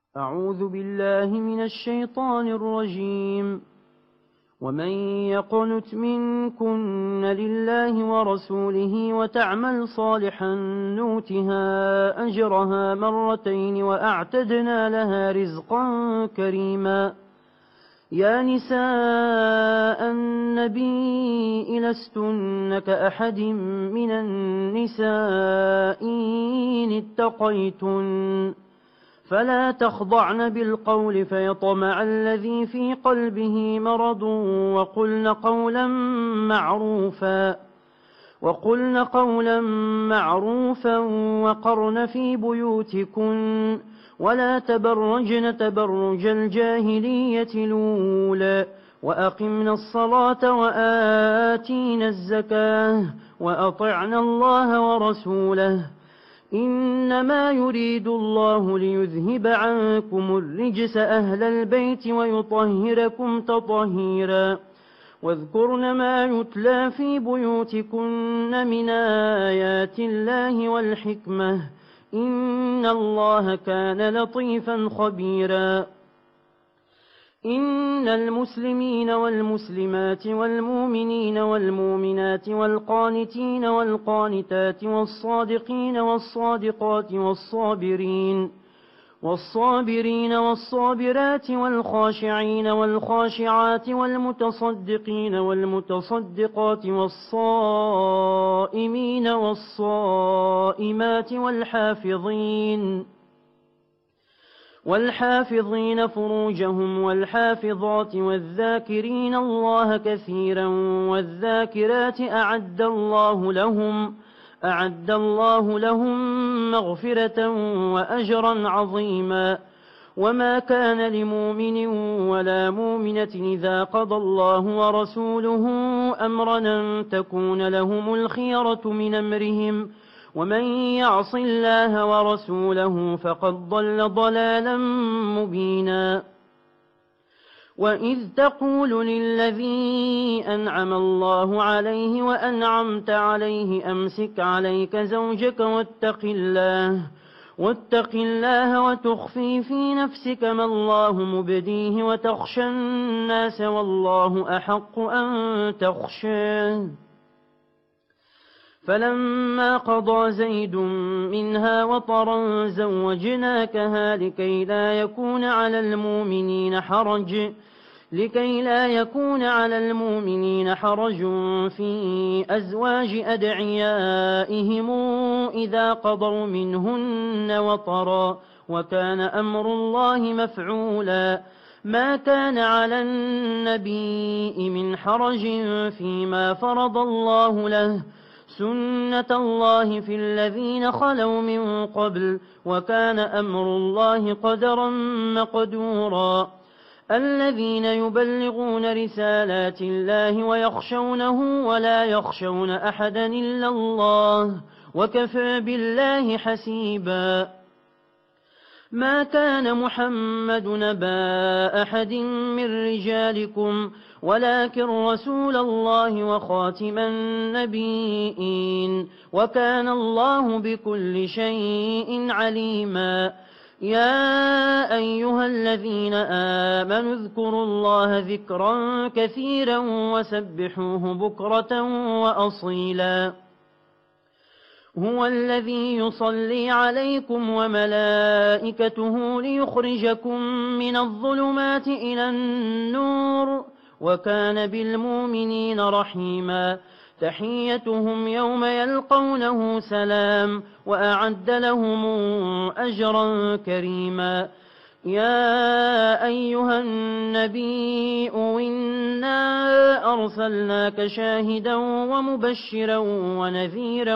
أعوذ بالله من الشيطان الرجيم. ومن يقنت منكن لله ورسوله وتعمل صالحا نوتها أجرها مرتين وأعتدنا لها رزقا كريما. يا نساء النبي لستن كأحد من النساء إن اتقيتن فلا تخضعن بالقول فيطمع الذي في قلبه مرض وقلن قولا معروفا وقرن في بيوتكن ولا تبرجن تبرج الجاهلية الأولى وأقمنا الصلاة وآتينا الزكاة وأطعنا الله ورسوله إنما يريد الله ليذهب عنكم الرجس أهل البيت ويطهركم تطهيرا. واذكرن ما يتلى في بيوتكن من آيات الله والحكمة إن الله كان لطيفا خبيرا. إن المسلمين والمسلمات والمؤمنين والمؤمنات والقانتين والقانتات والصادقين والصادقات والصابرين والصابرات والخاشعين والخاشعات والمتصدقين والمتصدقات والصائمين والصائمات والحافظين فروجهم والحافظات والذاكرين الله كثيرا والذاكرات أعد الله لهم مغفرة وأجرا عظيما. وما كان لمؤمن ولا مؤمنة إذا قضى الله ورسوله أمرا أن تكون لهم الخيرة من أمرهم ومن يعص الله ورسوله فقد ضل ضلالا مبينا. وإذ تقول للذي أنعم الله عليه وأنعمت عليه أمسك عليك زوجك واتق الله وتخفي في نفسك ما الله مبديه وتخشى الناس والله أحق أن تخشاه. فلما قضى زيد منها وطرا زوجناكها لكي لا يكون على المؤمنين حرج في أزواج أدعيائهم إذا قضوا منهن وطرا وكان أمر الله مفعولا. ما كان على النبي من حرج فيما فرض الله له سنة الله في الذين خلوا من قبل وكان أمر الله قدرا مقدورا. الذين يبلغون رسالات الله ويخشونه ولا يخشون أحدا إلا الله وكفى بالله حسيبا. ما كان محمد نبا أحد من رجالكم ولكن رسول الله وخاتم النبيين وكان الله بكل شيء عليما. يا أيها الذين آمنوا اذكروا الله ذكرا كثيرا وسبحوه بكرة وأصيلا. هو الذي يصلي عليكم وملائكته ليخرجكم من الظلمات إلى النور وكان بالمؤمنين رحيما. تحيتهم يوم يلقونه سلام وأعد لهم أجرا كريما. يا أيها النبي إنا أرسلناك شاهدا ومبشرا ونذيرا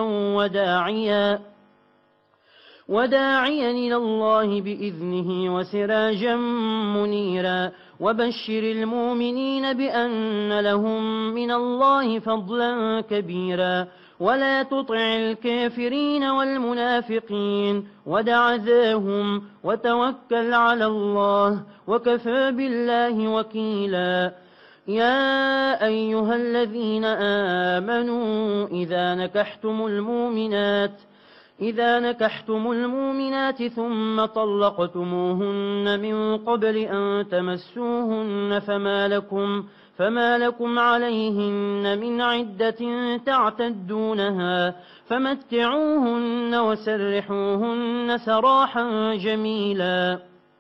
وداعيا إلى الله بإذنه وسراجا منيرا. وبشر المؤمنين بأن لهم من الله فضلا كبيرا. ولا تطع الكافرين والمنافقين ودع ذاهم وتوكل على الله وكفى بالله وكيلا. يا أيها الذين آمنوا إذا نكحتم المؤمنات إذا نكحتم المؤمنات ثم طلقتموهن من قبل أن تمسوهن فما لكم عليهن من عدة تعتدونها فمتعوهن وسرحوهن سراحا جميلا.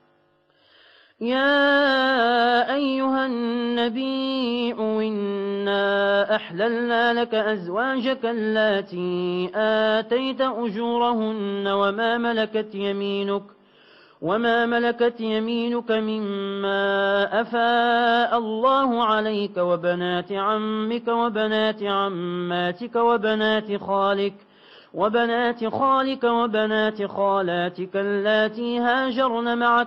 يا أيها النبي إنا أحللنا لك أزواجك اللاتي آتيت أجورهن وما ملكت يمينك مما أفاء الله عليك وبنات عمك وبنات عماتك وبنات خالك وبنات خالاتك اللاتي هاجرن معك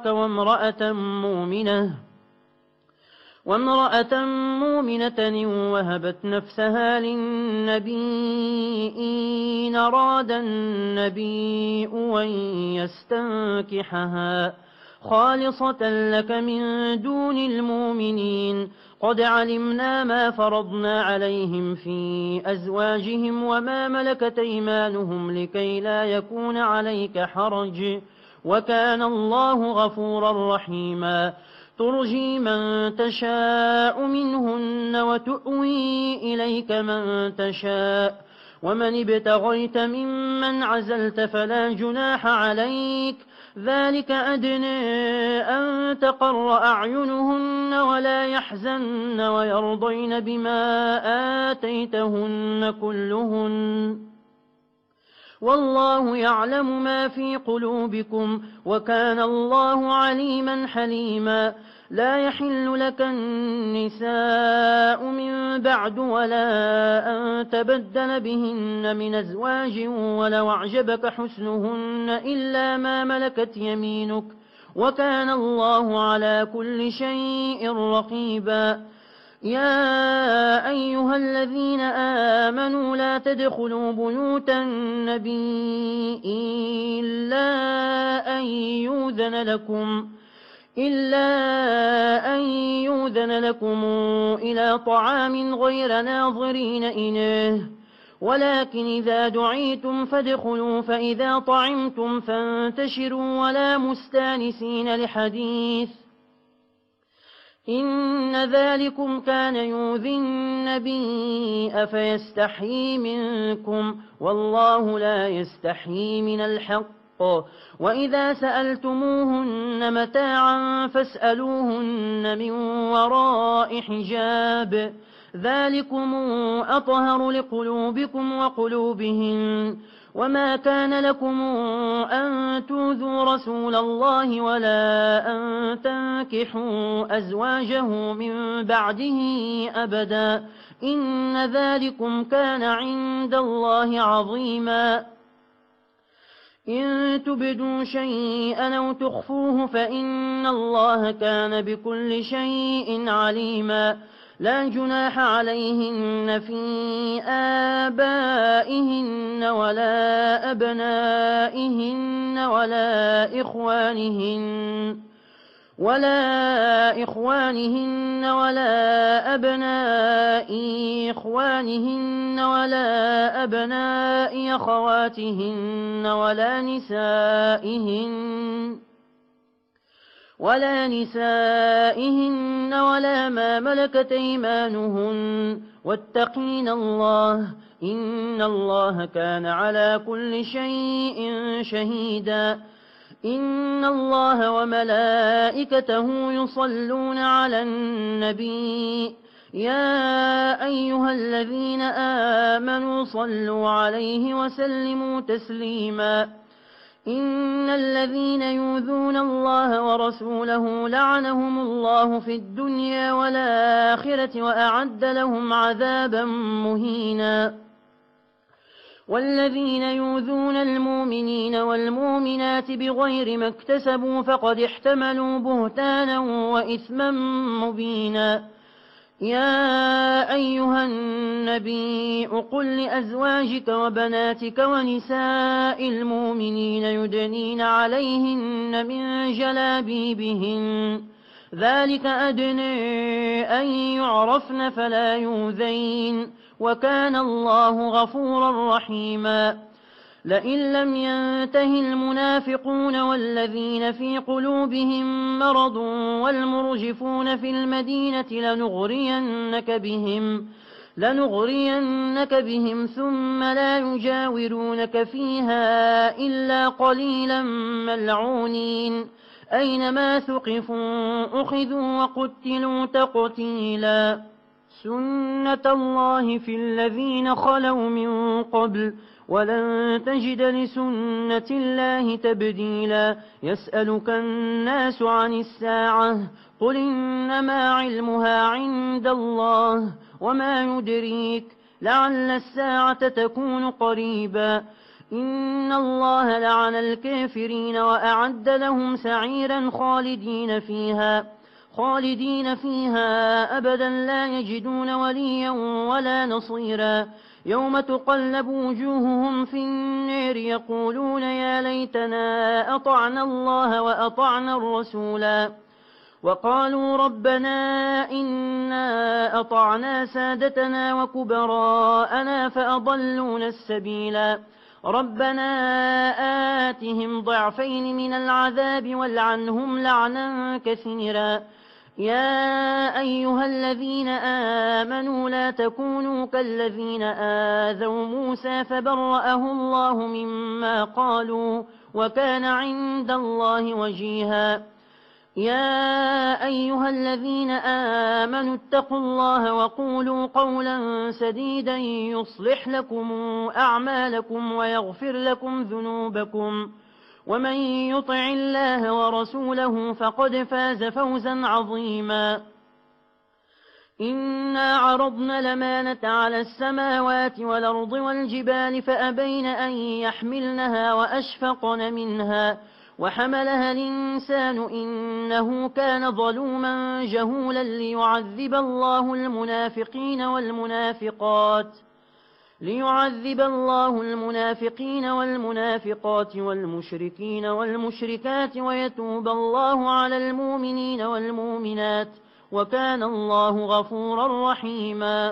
وامرأة مؤمنة وهبت نفسها للنبي إن أراد النبي أن يستنكحها خالصة لك من دون المؤمنين. قد علمنا ما فرضنا عليهم في أزواجهم وما ملكت أيمانهم لكي لا يكون عليك حرج وكان الله غفورا رحيما. ترجي من تشاء منهن وتؤوي إليك من تشاء ومن ابتغيت ممن عزلت فلا جناح عليك ذلك أدنى أن تقر أعينهن ولا يحزن ويرضين بما آتيتهن كلهن والله يعلم ما في قلوبكم وكان الله عليما حليما. لا يحل لك النساء من بعد ولا أن تبدل بهن من أزواج ولو أعجبك حسنهن إلا ما ملكت يمينك وكان الله على كل شيء رقيبا. يا أيها الذين آمنوا لا تدخلوا بيوت النبي إلا أن يؤذن لكم إلى طعام غير ناظرين إناه ولكن إذا دعيتم فادخلوا فإذا طعمتم فانتشروا ولا مستانسين لحديث إن ذلكم كان يؤذي النبي أفيستحيي منكم والله لا يستحيي من الحق. وإذا سألتموهن متاعا فاسألوهن من وراء حجاب ذلكم أطهر لقلوبكم وقلوبهن. وما كان لكم أن تؤذوا رسول الله ولا أن تنكحوا أزواجه من بعده أبدا إن ذلكم كان عند الله عظيما. إن تبدوا شيئا أو تخفوه فإن الله كان بكل شيء عليما. لا جناح عليهن في آبائهن ولا أبنائهن ولا إخوانهن ولا أبناء إخوانهن ولا أبناء أخواتهن ولا نسائهن ولا ما ملكت أيمانهن واتقين الله إن الله كان على كل شيء شهيدا. إن الله وملائكته يصلون على النبي يا أيها الذين آمنوا صلوا عليه وسلموا تسليما. إن الذين يؤذون الله ورسوله لعنهم الله في الدنيا والآخرة وأعد لهم عذابا مهينا. والذين يؤذون المؤمنين والمؤمنات بغير ما اكتسبوا فقد احتملوا بهتانا وإثما مبينا. يا أيها النبي قل لأزواجك وبناتك ونساء المؤمنين يدنين عليهن من جلابيبهن ذلك أدنى أن يعرفن فلا يؤذين وكان الله غفورا رحيما. لئن لم ينته المنافقون والذين في قلوبهم مرض والمرجفون في المدينة لنغرينك بهم ثم لا يجاورونك فيها إلا قليلا ملعونين أينما ثقفوا أخذوا وقتلوا تقتيلا سنة الله في الذين خلوا من قبل ولن تجد لسنة الله تبديلا يسألك الناس عن الساعة قل إنما علمها عند الله وما يدريك لعل الساعة تكون قريبا إن الله لعن الكافرين وأعد لهم سعيرا خالدين فيها أبدا لا يجدون وليا ولا نصيرا يوم تقلب وجوههم في النار يقولون يا ليتنا أطعنا الله وأطعنا الرسولا وقالوا ربنا إنا أطعنا سادتنا وكبراءنا فأضلونا السبيلا ربنا آتهم ضعفين من العذاب والعنهم لعنا كثيرا يا أيها الذين آمنوا لا تكونوا كالذين آذوا موسى فبرأه الله مما قالوا وكان عند الله وجيها يا أيها الذين آمنوا اتقوا الله وقولوا قولا سديدا يصلح لكم أعمالكم ويغفر لكم ذنوبكم ومن يطع الله ورسوله فقد فاز فوزا عظيما إنا عرضنا الأمانة على السماوات والأرض والجبال فأبين أن يحملنها وأشفقن منها وحملها الإنسان إنه كان ظلوما جهولا ليعذب الله المنافقين والمنافقات والمشركين والمشركات ويتوب الله على المؤمنين والمؤمنات وكان الله غفورا رحيما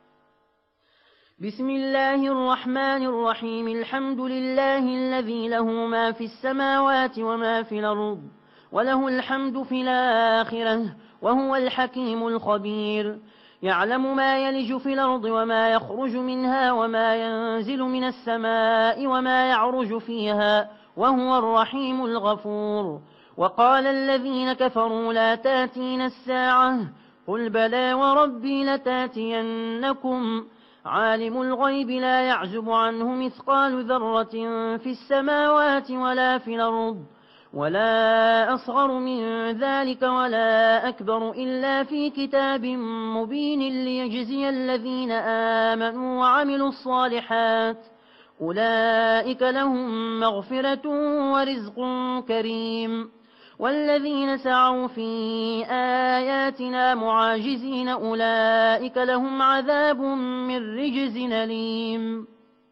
بسم الله الرحمن الرحيم الحمد لله الذي له ما في السماوات وما في الأرض وله الحمد في الآخرة وهو الحكيم الخبير يعلم ما يلج في الأرض وما يخرج منها وما ينزل من السماء وما يعرج فيها وهو الرحيم الغفور وقال الذين كفروا لا تاتين الساعة قل بلى وربي لتاتينكم عالم الغيب لا يعزب عنه مثقال ذرة في السماوات ولا في الأرض ولا أصغر من ذلك ولا أكبر إلا في كتاب مبين ليجزي الذين آمنوا وعملوا الصالحات أولئك لهم مغفرة ورزق كريم والذين سعوا في آياتنا معاجزين أولئك لهم عذاب من رجز أليم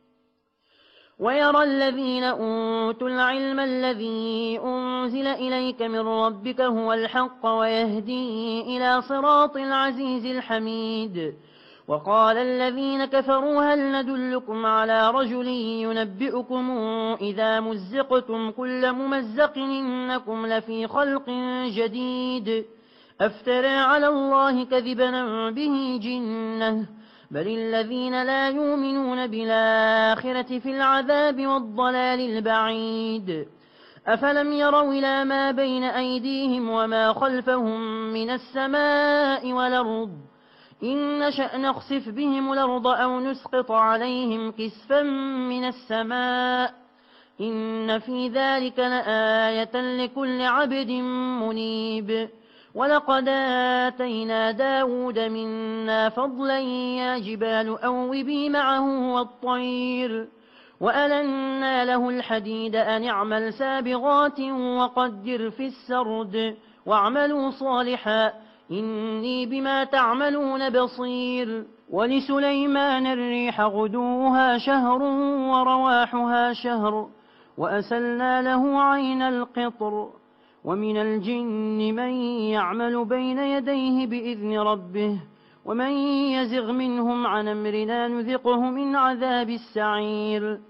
ويرى الذين أوتوا العلم الذي أنزل إليك من ربك هو الحق ويهدي إلى صراط العزيز الحميد وقال الذين كفروا هل ندلكم على رجل ينبئكم إذا مزقتم كل ممزق إنكم لفي خلق جديد أفترى على الله كذبا به جنة بل الذين لا يؤمنون بالآخرة في العذاب والضلال البعيد أفلم يروا إلى ما بين أيديهم وما خلفهم من السماء والأرض إن نشأ نخسف بهم الأرض أو نسقط عليهم كسفا من السماء إن في ذلك لآية لكل عبد منيب ولقد آتينا داود منا فضلا يا جبال أوبي معه والطير وألنا له الحديد أن اعمل سابغات وقدر في السرد واعملوا صالحا إني بما تعملون بصير ولسليمان الريح غدوها شهر ورواحها شهر وأسلنا له عين القطر ومن الجن من يعمل بين يديه بإذن ربه ومن يزغ منهم عن أمرنا نذقه من عذاب السعير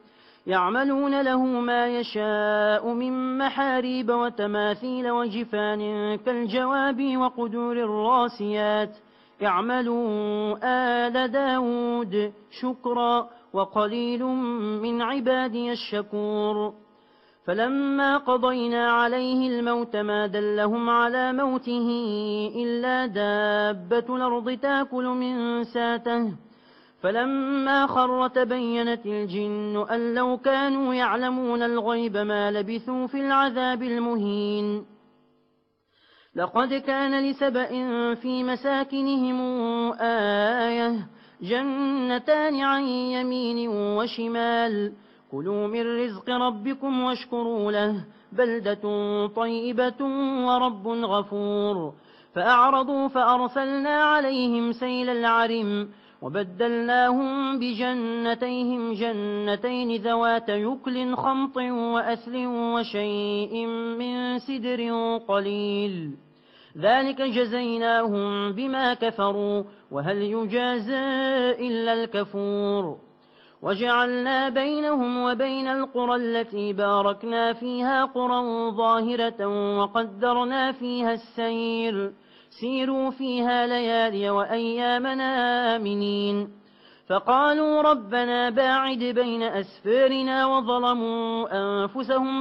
يعملون له ما يشاء من محاريب وتماثيل وجفان كالجواب وقدور الراسيات اعملوا آل داود شكرا وقليل من عبادي الشكور فلما قضينا عليه الموت ما دلهم على موته إلا دابة الأرض تاكل من ساته فلما خر تبينت الجن أن لو كانوا يعلمون الغيب ما لبثوا في العذاب المهين لقد كان لسبأ في مساكنهم آية جنتان عن يمين وشمال كلوا من رزق ربكم واشكروا له بلدة طيبة ورب غفور فأعرضوا فأرسلنا عليهم سيل العرم وبدلناهم بجنتيهم جنتين ذوات يكل خمط وأثل وشيء من سدر قليل ذلك جزيناهم بما كفروا وهل يجازى إلا الكفور وجعلنا بينهم وبين القرى التي باركنا فيها قرى ظاهرة وقدرنا فيها السير سيروا فيها ليالي وأيامنا آمنين فقالوا ربنا باعد بين أسفارنا وظلموا أنفسهم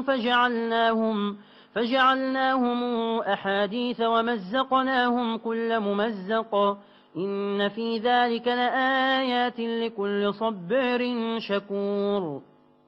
فجعلناهم أحاديث ومزقناهم كل ممزق إن في ذلك لآيات لكل صبر شكور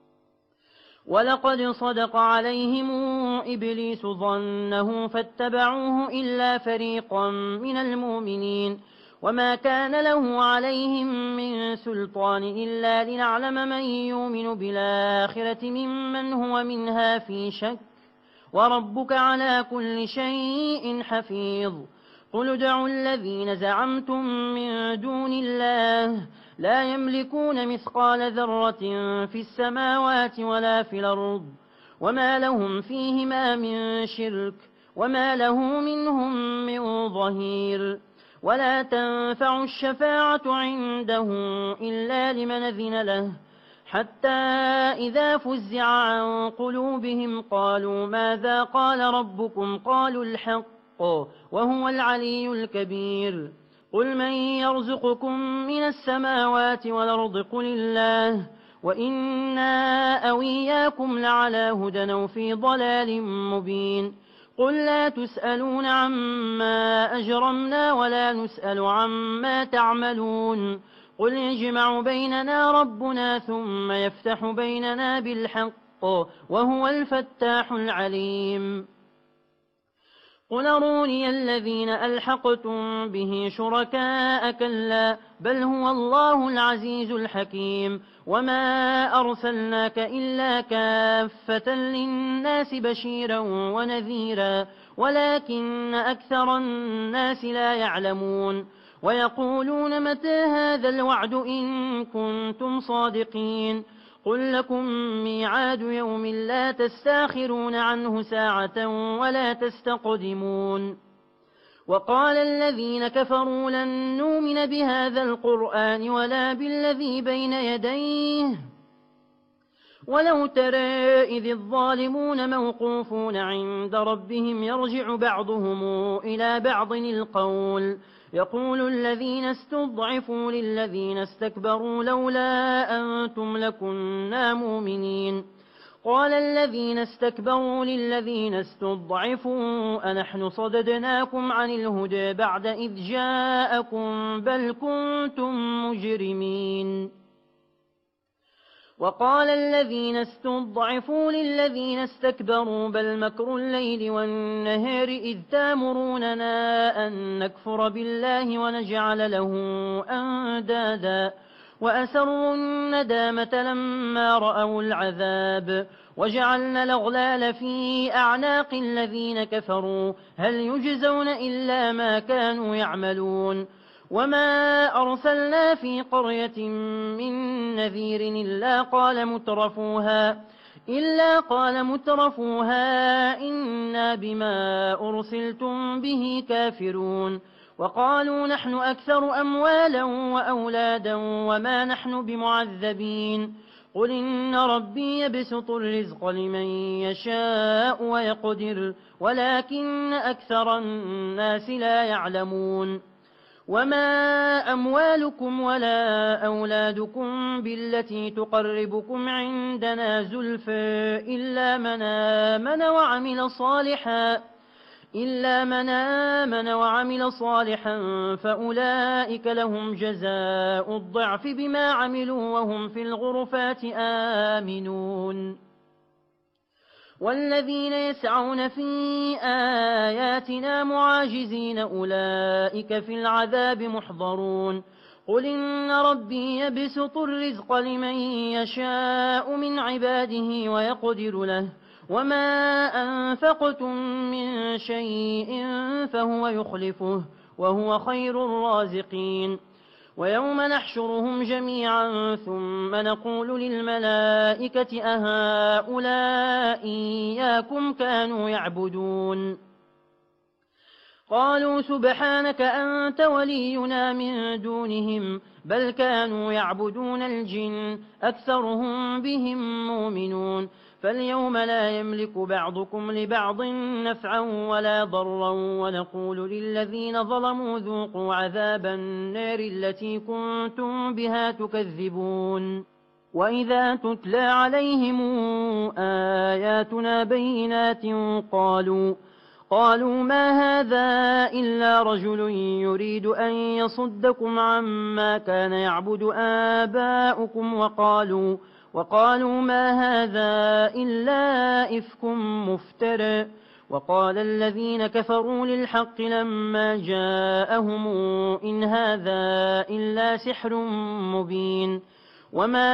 ولقد صدق عليهم إبليس ظنه فاتبعوه إلا فريقا من المؤمنين وما كان له عليهم من سلطان إلا لنعلم من يؤمن بالآخرة ممن هو منها في شك وربك على كل شيء حفيظ قل ادعوا الذين زعمتم من دون الله لا يملكون مثقال ذرة في السماوات ولا في الأرض وما لهم فيهما من شرك وما له منهم من ظهير ولا تنفع الشفاعة عنده إلا لمن أذن له حتى إذا فزع عن قلوبهم قالوا ماذا قال ربكم قالوا الحق وهو العلي الكبير قل من يرزقكم من السماوات والأرض قل الله وإنا أو إياكم لعلى هدى أو في ضلال مبين قل لا تسألون عما أجرمنا ولا نسأل عما تعملون قل يجمع بيننا ربنا ثم يفتح بيننا بالحق وهو الفتاح العليم قل أروني الذين ألحقتم به شركاء كلا بل هو الله العزيز الحكيم وما أرسلناك إلا كافة للناس بشيرا ونذيرا ولكن أكثر الناس لا يعلمون ويقولون متى هذا الوعد إن كنتم صادقين قل لكم ميعاد يوم لا تستاخرون عنه ساعة ولا تستقدمون وقال الذين كفروا لن نؤمن بهذا القرآن ولا بالذي بين يديه ولو ترى إذ الظالمون موقوفون عند ربهم يرجع بعضهم إلى بعض القول يقول الذين استضعفوا للذين استكبروا لولا أنتم لكنا مؤمنين قال الذين استكبروا للذين استضعفوا أنحن صددناكم عن الهدى بعد إذ جاءكم بل كنتم مجرمين وقال الذين استضعفوا للذين استكبروا بل مكر الليل والنهار إذ تامروننا أن نكفر بالله ونجعل له أندادا وأسروا الندامة لما رأوا العذاب وجعلنا الأغلال في أعناق الذين كفروا هل يجزون إلا ما كانوا يعملون وما أرسلنا في قرية من نذير إلا قال مترفوها إنا بما أرسلتم به كافرون وقالوا نحن أكثر أموالا وأولادا وما نحن بمعذبين قل إن ربي يبسط الرزق لمن يشاء ويقدر ولكن أكثر الناس لا يعلمون وما أموالكم ولا أولادكم بالتي تقربكم عندنا زلفى إلا من آمن وعمل صالحا فأولئك لهم جزاء الضعف بما عملوا وهم في الغرفات آمنون والذين يسعون في آياتنا معاجزين أولئك في العذاب محضرون قل إن ربي يبسط الرزق لمن يشاء من عباده ويقدر له وما أنفقتم من شيء فهو يخلفه وهو خير الرازقين ويوم نحشرهم جميعا ثم نقول للملائكة أهؤلاء إياكم كانوا يعبدون قالوا سبحانك أنت ولينا من دونهم بل كانوا يعبدون الجن أكثرهم بهم مؤمنون فاليوم لا يملك بعضكم لبعض نفعا ولا ضرا ونقول للذين ظلموا ذوقوا عذاب النار التي كنتم بها تكذبون وإذا تتلى عليهم آياتنا بينات قالوا ما هذا إلا رجل يريد أن يصدكم عما كان يعبد آباؤكم وقالوا ما هذا إلا إفك مفترى وقال الذين كفروا للحق لما جاءهم إن هذا إلا سحر مبين وما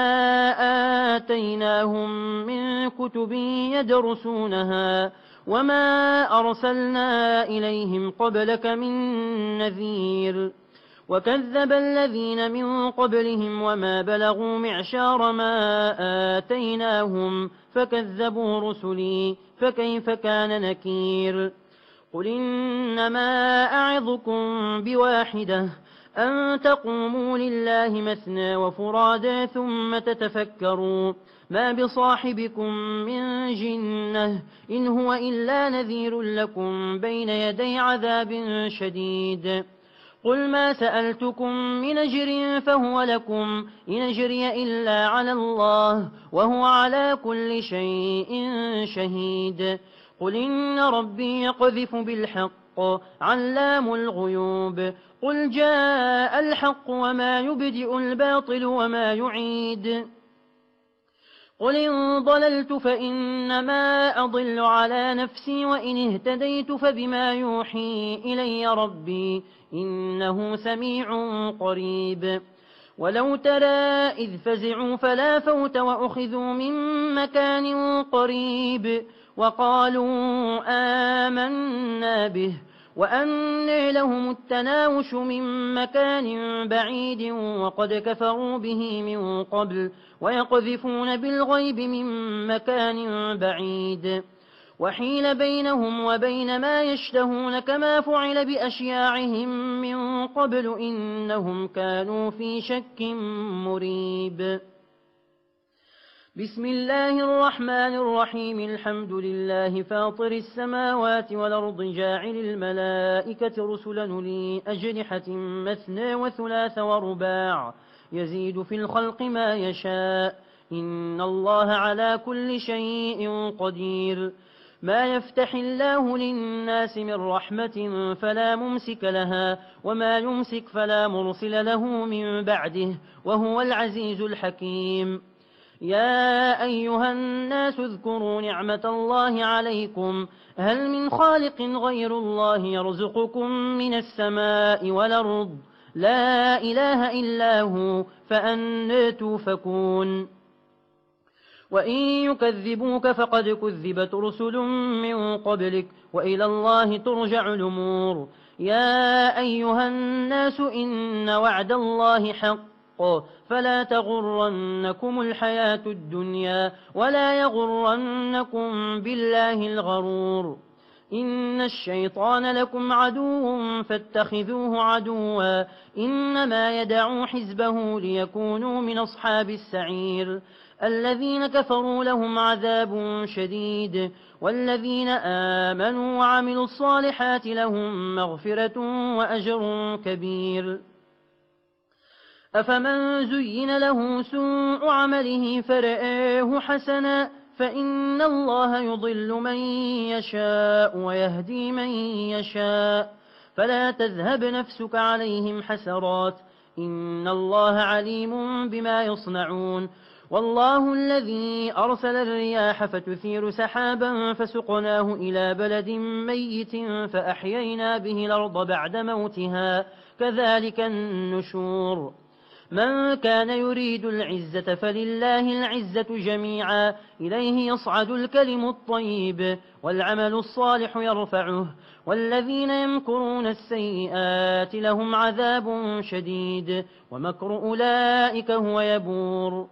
آتيناهم من كتب يدرسونها وما أرسلنا إليهم قبلك من نذير وكذب الذين من قبلهم وما بلغوا معشار ما آتيناهم فكذبوا رسلي فكيف كان نكير قل إنما أعظكم بواحدة أن تقوموا لله مثنى وفرادا ثم تتفكروا ما بصاحبكم من جنة إن هو إلا نذير لكم بين يدي عذاب شديد قل ما سألتكم من أجر فهو لكم إن أجري إلا على الله وهو على كل شيء شهيد قل إن ربي يقذف بالحق علام الغيوب قل جاء الحق وما يبدئ الباطل وما يعيد قل إن ضللت فإنما أضل على نفسي وإن اهتديت فبما يوحي إلي ربي إنه سميع قريب ولو ترى إذ فزعوا فلا فوت وأخذوا من مكان قريب وقالوا آمنا به وأنى لهم التناوش من مكان بعيد وقد كفروا به من قبل ويقذفون بالغيب من مكان بعيد وحيل بينهم وبين ما يشتهون كما فعل بأشياعهم من قبل إنهم كانوا في شك مريب بسم الله الرحمن الرحيم الحمد لله فاطر السماوات والأرض جاعل الملائكة رسلا لي أجنحة مثنى وثلاث ورباع يزيد في الخلق ما يشاء إن الله على كل شيء قدير ما يفتح الله للناس من رحمة فلا ممسك لها وما يمسك فلا مرسل له من بعده وهو العزيز الحكيم يا أيها الناس اذكروا نعمة الله عليكم هل من خالق غير الله يرزقكم من السماء والأرض لا إله إلا هو فأنى توفكون وإن يكذبوك فقد كذبت رسل من قبلك وإلى الله ترجع الأمور يا أيها الناس إن وعد الله حق فلا تغرنكم الحياة الدنيا ولا يغرنكم بالله الغرور إن الشيطان لكم عدو فاتخذوه عدوا إنما يدعو حزبه ليكونوا من أصحاب السعير الذين كفروا لهم عذاب شديد والذين آمنوا وعملوا الصالحات لهم مغفرة وأجر كبير. أفمن زين له سوء عمله فرآه حسنا فإن الله يضل من يشاء ويهدي من يشاء فلا تذهب نفسك عليهم حسرات إن الله عليم بما يصنعون. والله الذي أرسل الرياح فتثير سحابا فسقناه إلى بلد ميت فأحيينا به الأرض بعد موتها كذلك النشور. من كان يريد العزة فلله العزة جميعا إليه يصعد الكلم الطيب والعمل الصالح يرفعه والذين يمكرون السيئات لهم عذاب شديد ومكر أولئك هو يبور.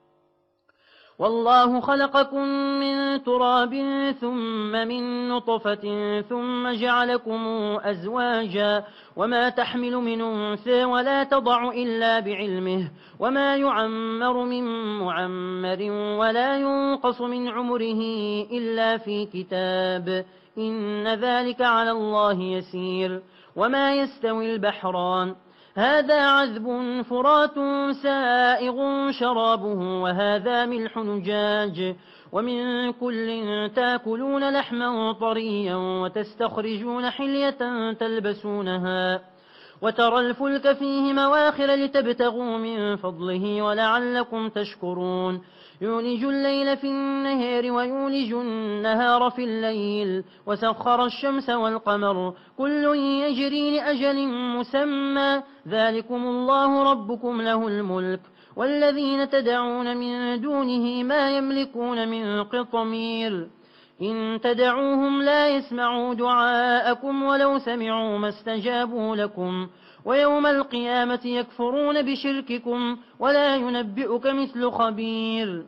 والله خلقكم من تراب ثم من نطفة ثم جعلكم أزواجا وما تحمل من أنثى ولا تضع إلا بعلمه وما يعمر من معمر ولا ينقص من عمره إلا في كتاب إن ذلك على الله يسير. وما يستوي البحران هذا عذب فرات سائغ شرابه وهذا ملح نجاج ومن كل تاكلون لحما طريا وتستخرجون حلية تلبسونها وترى الفلك فيه مواخر لتبتغوا من فضله ولعلكم تشكرون. يولج الليل في النهار ويولج النهار في الليل وسخر الشمس والقمر كل يجري لأجل مسمى ذلكم الله ربكم له الملك والذين تدعون من دونه ما يملكون من قطمير إن تدعوهم لا يسمعوا دعاءكم ولو سمعوا ما استجابوا لكم ويوم القيامة يكفرون بشرككم ولا ينبئك مثل خبير.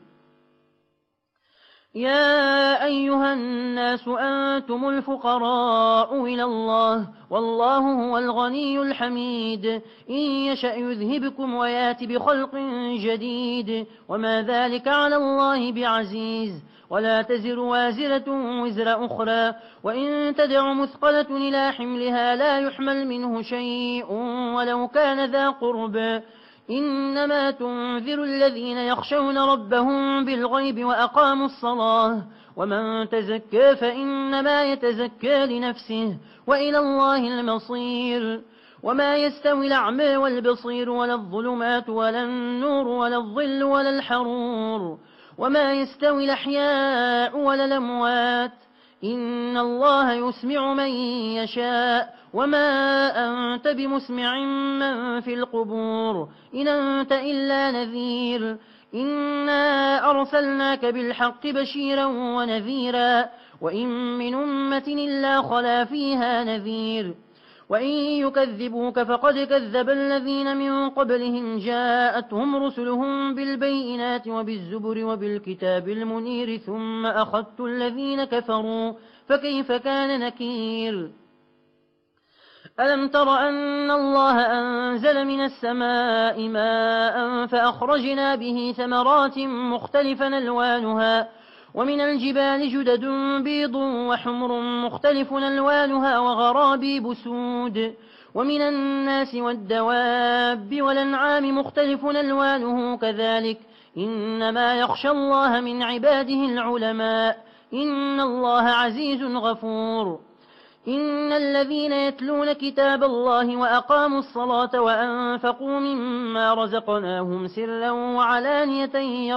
يا أيها الناس أنتم الفقراء إلى الله والله هو الغني الحميد إن يشأ يذهبكم ويأتي بخلق جديد وما ذلك على الله بعزيز. ولا تزر وازرة وزر أخرى وإن تدع مثقلة إلى حملها لا يحمل منه شيء ولو كان ذا قرب إنما تنذر الذين يخشون ربهم بالغيب وأقاموا الصلاة ومن تزكى فإنما يتزكى لنفسه وإلى الله المصير. وما يستوي الأعمى والبصير ولا الظلمات ولا النور ولا الظل ولا الحرور وما يستوي الأحياء ولا الأموات إن الله يسمع من يشاء وما أنت بمسمع من في القبور إن أنت إلا نذير. إنا أرسلناك بالحق بشيرا ونذيرا وإن من أمة إلا خلا فيها نذير وإن يكذبوك فقد كذب الذين من قبلهم جاءتهم رسلهم بالبينات وبالزبر وبالكتاب المنير ثم أخذت الذين كفروا فكيف كان نكير. ألم تر أن الله أنزل من السماء ماء فأخرجنا به ثمرات مختلفا ألوانها ومن الجبال جدد بيض وحمر مختلف ألوانها وغرابيب سود ومن الناس والدواب والأنعام مختلف ألوانه كذلك إنما يخشى الله من عباده العلماء إن الله عزيز غفور. إن الذين يتلون كتاب الله وأقاموا الصلاة وأنفقوا مما رزقناهم سرا وعلانية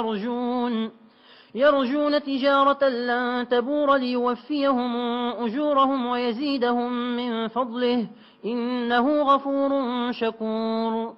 يرجون تجارة لن تبور ليوفيهم أجورهم ويزيدهم من فضله إنه غفور شكور.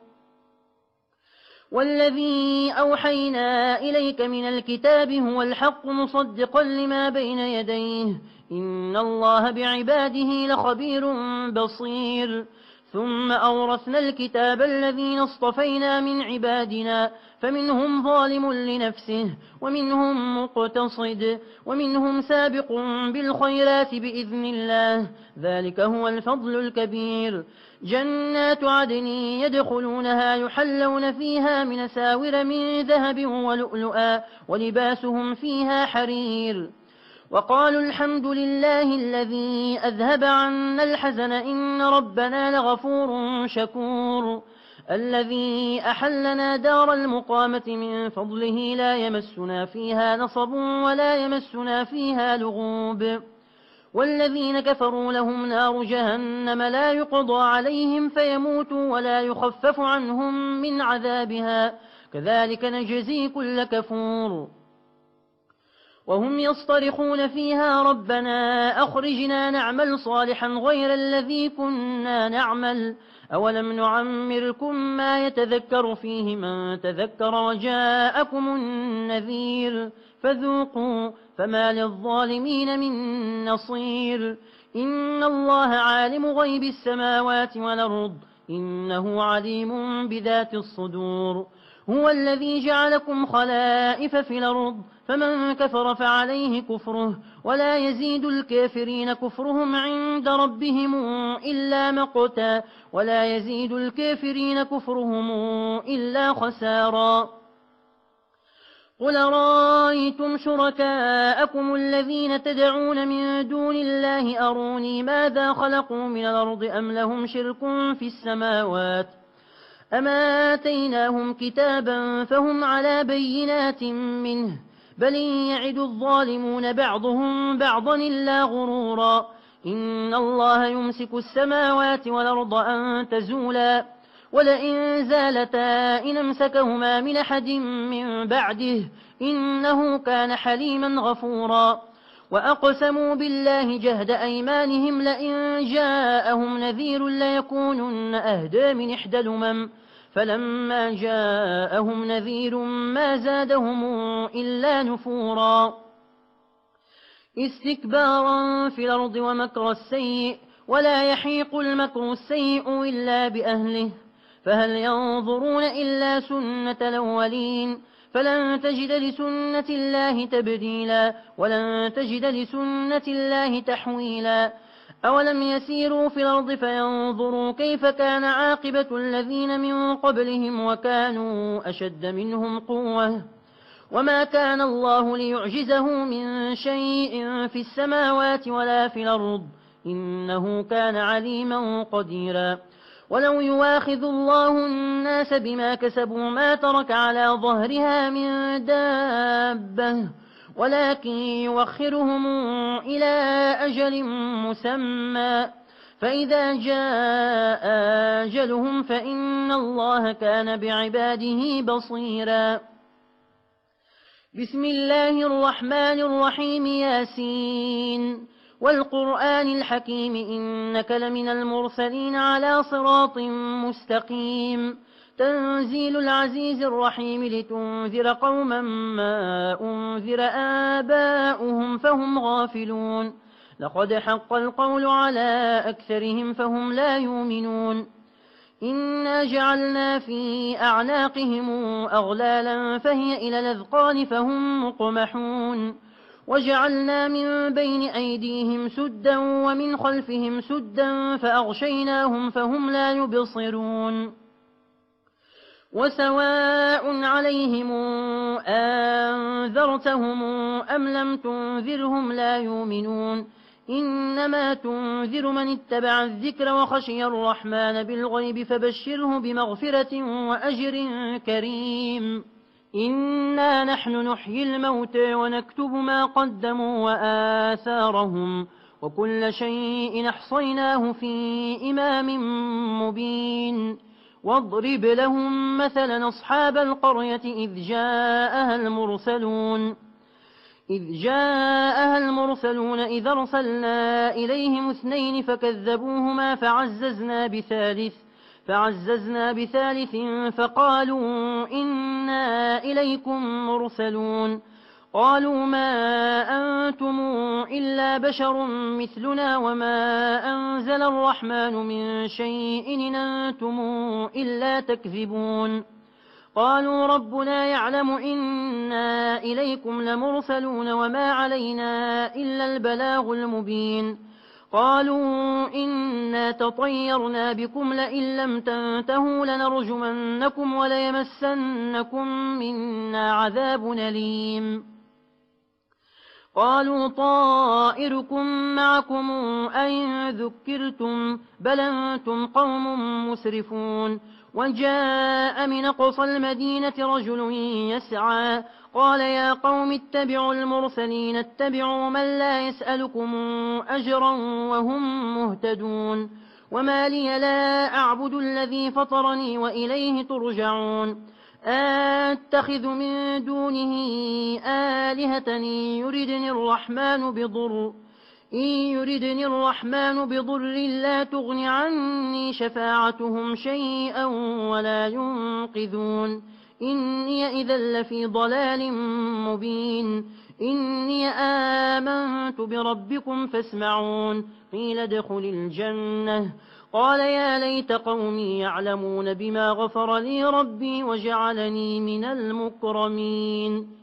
والذي أوحينا إليك من الكتاب هو الحق مصدقا لما بين يديه إن الله بعباده لخبير بصير. ثم أورثنا الكتاب الذين اصطفينا من عبادنا فمنهم ظالم لنفسه ومنهم مقتصد ومنهم سابق بالخيرات بإذن الله، ذلك هو الفضل الكبير. جنات عدن يدخلونها يحلون فيها من ساور من ذهب ولؤلؤا ولباسهم فيها حرير. وقالوا الحمد لله الذي أذهب عنا الحزن إن ربنا لغفور شكور. الذي أحلنا دار المقامة من فضله لا يمسنا فيها نصب ولا يمسنا فيها لغوب. والذين كفروا لهم نار جهنم لا يقضى عليهم فيموتوا ولا يخفف عنهم من عذابها كذلك نجزي كل كفور. وهم يصطرخون فيها ربنا أخرجنا نعمل صالحا غير الذي كنا نعمل أولم نعمركم ما يتذكر فيه من تذكر وجاءكم النذير فذوقوا فما للظالمين من نصير. إن الله عالم غيب السماوات والأرض إنه عليم بذات الصدور. هو الذي جعلكم خلائف في الأرض فمن كفر فعليه كفره ولا يزيد الكافرين كفرهم عند ربهم إلا مقتا ولا يزيد الكافرين كفرهم إلا خسارا. قل رأيتم شركاءكم الذين تدعون من دون الله أروني ماذا خلقوا من الأرض أم لهم شرك في السماوات أما آتيناهم كتابا فهم على بينات منه بل يعد الظالمون بعضهم بعضا إلا غرورا. إن الله يمسك السماوات والأرض أن تزولا ولئن زالتا إن امسكهما من أحد من بعده إنه كان حليما غفورا. وأقسموا بالله جهد أيمانهم لئن جاءهم نذير ليكونن أهدى من إحدى الأمم فلما جاءهم نذير ما زادهم إلا نفورا. استكبارا في الأرض ومكر السيء ولا يحيق المكر السيء إلا بأهله فهل ينظرون إلا سنة الأولين فلن تجد لسنة الله تبديلا ولن تجد لسنة الله تحويلا. أولم يسيروا في الأرض فينظروا كيف كان عاقبة الذين من قبلهم وكانوا أشد منهم قوة وما كان الله ليعجزه من شيء في السماوات ولا في الأرض إنه كان عليما قديرا. ولو يواخذ الله الناس بما كسبوا ما ترك على ظهرها من دابة ولكن يوخرهم إلى أجل مسمى فإذا جاء أجلهم فإن الله كان بعباده بصيرا. بسم الله الرحمن الرحيم ياسين والقرآن الحكيم إنك لمن المرسلين على صراط مستقيم. تنزيل العزيز الرحيم لتنذر قوما ما أنذر آباؤهم فهم غافلون لقد حق القول على أكثرهم فهم لا يؤمنون. إنا جعلنا في أعناقهم أغلالا فهي إلى الأذقان فهم مقمحون وجعلنا من بين أيديهم سدا ومن خلفهم سدا فأغشيناهم فهم لا يبصرون. وسواء عليهم أنذرتهم أم لم تنذرهم لا يؤمنون. إنما تنذر من اتبع الذكر وخشي الرحمن بالغيب فبشره بمغفرة وأجر كريم. إنا نحن نحيي الموتى ونكتب ما قدموا وآثارهم وكل شيء أحصيناه في إمام مبين. واضرب لهم مثلا أصحاب القرية إذ جاءها المرسلون إذ أرسلنا إليهم 2 فكذبوهما فعززنا بثالث فقالوا إنا إليكم مرسلون. قالوا ما أنتم إلا بشر مثلنا وما أنزل الرحمن من شيء إن أنتم إلا تكذبون قالوا ربنا يعلم إنا إليكم لمرسلون وما علينا إلا البلاغ المبين قالوا إنا تطيرنا بكم لئن لم تنتهوا لنرجمنكم وليمسنكم منا عذاب أليم قالوا طائركم معكم أئن ذكرتم بل أنتم قوم مسرفون وجاء من أقصى المدينة رجل يسعى قال يا قوم اتبعوا المرسلين اتبعوا من لا يسألكم أجرا وهم مهتدون وما لي لا أعبد الذي فطرني وإليه ترجعون أتخذ من دونه آلهة إن يردني الرحمن بضر لا تغن عني شفاعتهم شيئا ولا ينقذون إني إذا لفي ضلال مبين إني آمنت بربكم فاسمعون قيل ادخل الجنة قال يا ليت قومي يعلمون بما غفر لي ربي وجعلني من المكرمين